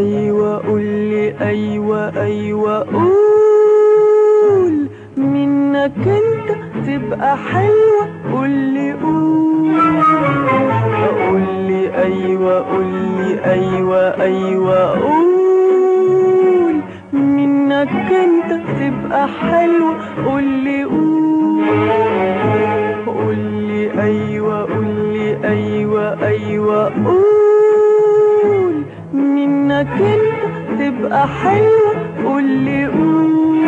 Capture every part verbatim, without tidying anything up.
أيوة قولي أيوة أيوة قول منك انت تبقى حلوة قولي قول قولي أيوة قولي أيوة أيوة قول منك انت تبقى حلوة قولي قول قولي أيوة قولي أيوة أيوة قول منك انت تبقى حلوة قولي قول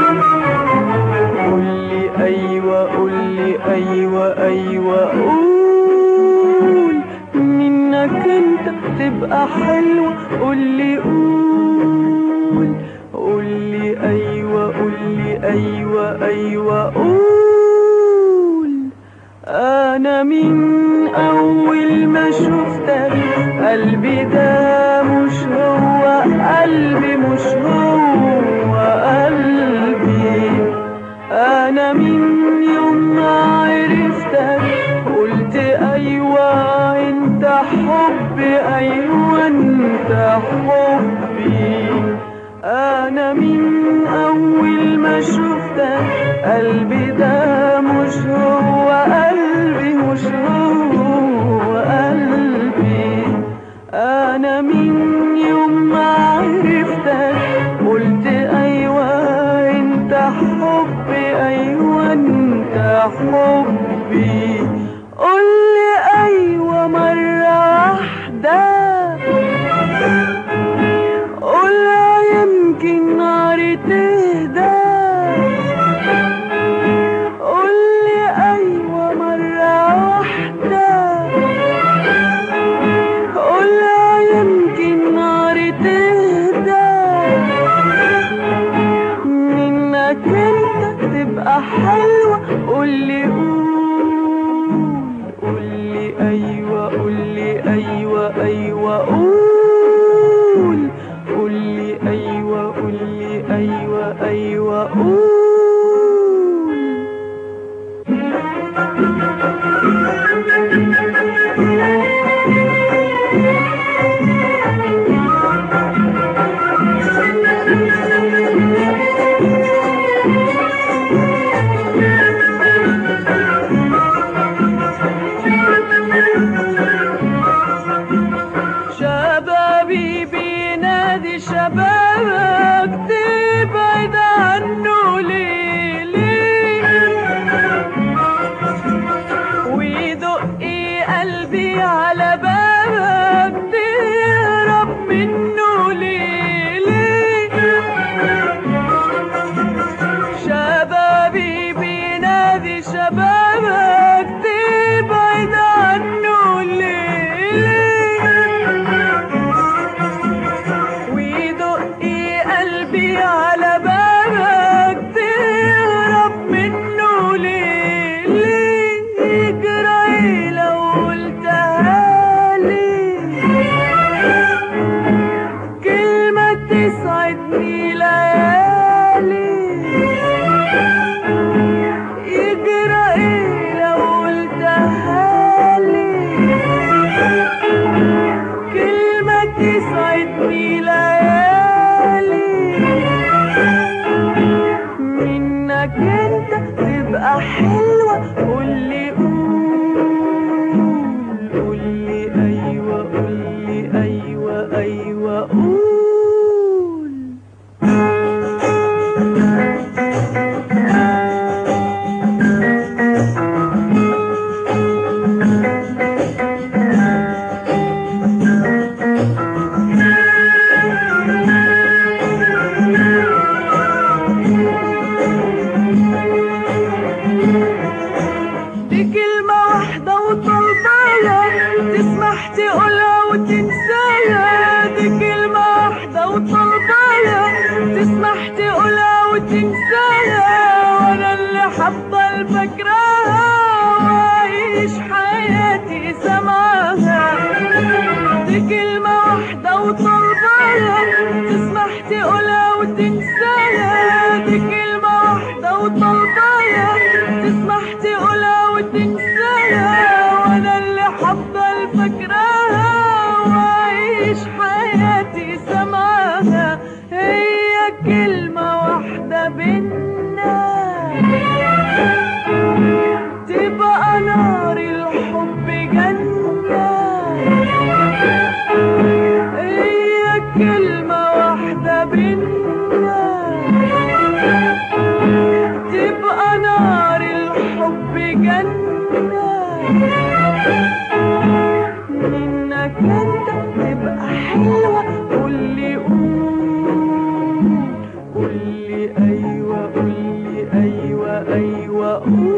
قولي أيوة قولي أيوة أيوة قول منك انت تبقى حلوة قولي قول قولي أيوة قولي أيوة أيوة قول أنا من أول ما شفتك قلبي ده مش هو قلبي مش هو قلبي أنا من يوم ما عرفتك قلت أيوة أنت حبي أيوة أنت حبي أنا من أول ما شفتك قلبي ده مش هو قلبي مش هو قلبي أنا من يوم ما عرفتك قلت أيوة أنت حبي أيوة أنت حبي قولي أيوة مرة واحدة قولها يمكن ناري تهدى قولي أيوة مرة واحدة قولها يمكن ناري تهدى منك انت تبقى حلوة قولي قول قولي أيوة قولي أيوة أيوة قول قولي أيوة قولي أيوة أيوة قول شبابي بينادي شبابك تبعد عنه ليه ليه ويدقي قلبي على بابك تهرب منه ليه ليه شبابي بينادي شبابك تبعد عنه ليه ويدقي قلبي على بابك تهرب منه ليه ليه يجرى ايه لو قلتها لي كلمة تسعدني ليالي يجرى ايه لو قلتها لي كلمة تسعدني ليالي منك انت تبقى حلوة قولي قول قولي أيوة قولي أيوة أيوة قول دي كلمة واحدة وطلبايا تسمح تقولها وتنسايا دي كلمة واحدة وطلبايا تسمح تقولها وتنسايا وانا اللي حابة الفكراها وعيش حياتي سمعاها دي كلمة واحدة وطلبايا تسمح تقولها وتنسايا دي كلمة واحدة وطلبايا تسمح تقولها وتنسايا وانا اللي حابة الفكراها وعيش حياتي سمعاها منك انت تبقى حلوة. قولي قول، قولي ايوه، قولي ايوه ايوه قول.